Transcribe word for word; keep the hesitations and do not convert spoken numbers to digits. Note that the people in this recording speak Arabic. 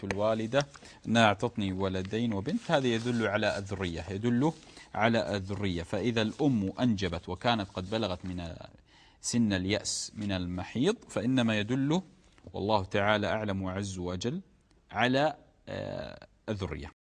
الوالدة أنها أعطتني ولدين وبنت، هذا يدل على الذرية، يدل على الذرية. فإذا الأم أنجبت وكانت قد بلغت من سن اليأس من المحيض فإنما يدل، والله تعالى أعلم وعز وجل، على الذرية.